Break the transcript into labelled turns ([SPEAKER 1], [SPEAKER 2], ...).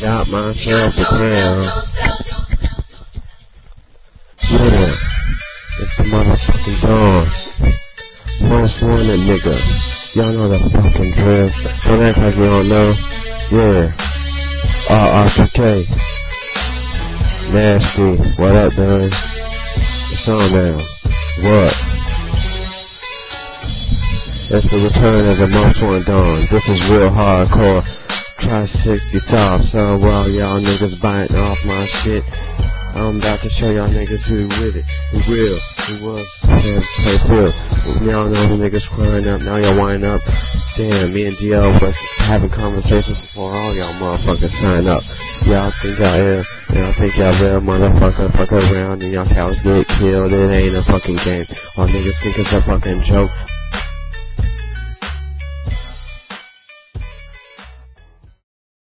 [SPEAKER 1] got myself a plan. Yeah, it's the motherfucking dawn. Most wanted nigga. Y'all know the fucking drill. Don't act like you don't know. Yeah. RRPK. Nasty. What up, man? It's on now. What? It's the return of the most wanted dawn. This is real hardcore. Try 60 soft, son. Well, y'all niggas biting off my shit. I'm about to show y'all niggas who with it, who real, who was, and play feel. Y'all know the niggas crying up, now y'all wind up. Damn, me and DL was having conversations before all y'all motherfuckers sign up. Y'all think y'all ill, y'all think y'all real, motherfucker, fuck around, and y'all cows get killed, it ain't a fucking game. All niggas think it's a fucking joke.